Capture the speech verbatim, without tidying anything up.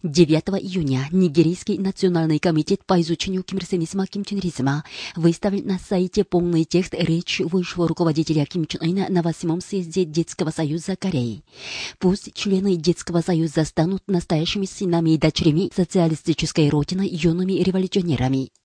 девятого июня Нигерийский национальный комитет по изучению кимирсенизма, кимченризма выставил на сайте полный текст речи высшего руководителя Ким Чен Ына на восьмом съезде Детского союза Кореи. Пусть члены Детского союза станут настоящими сынами и дочерями социалистической родины, юными революционерами.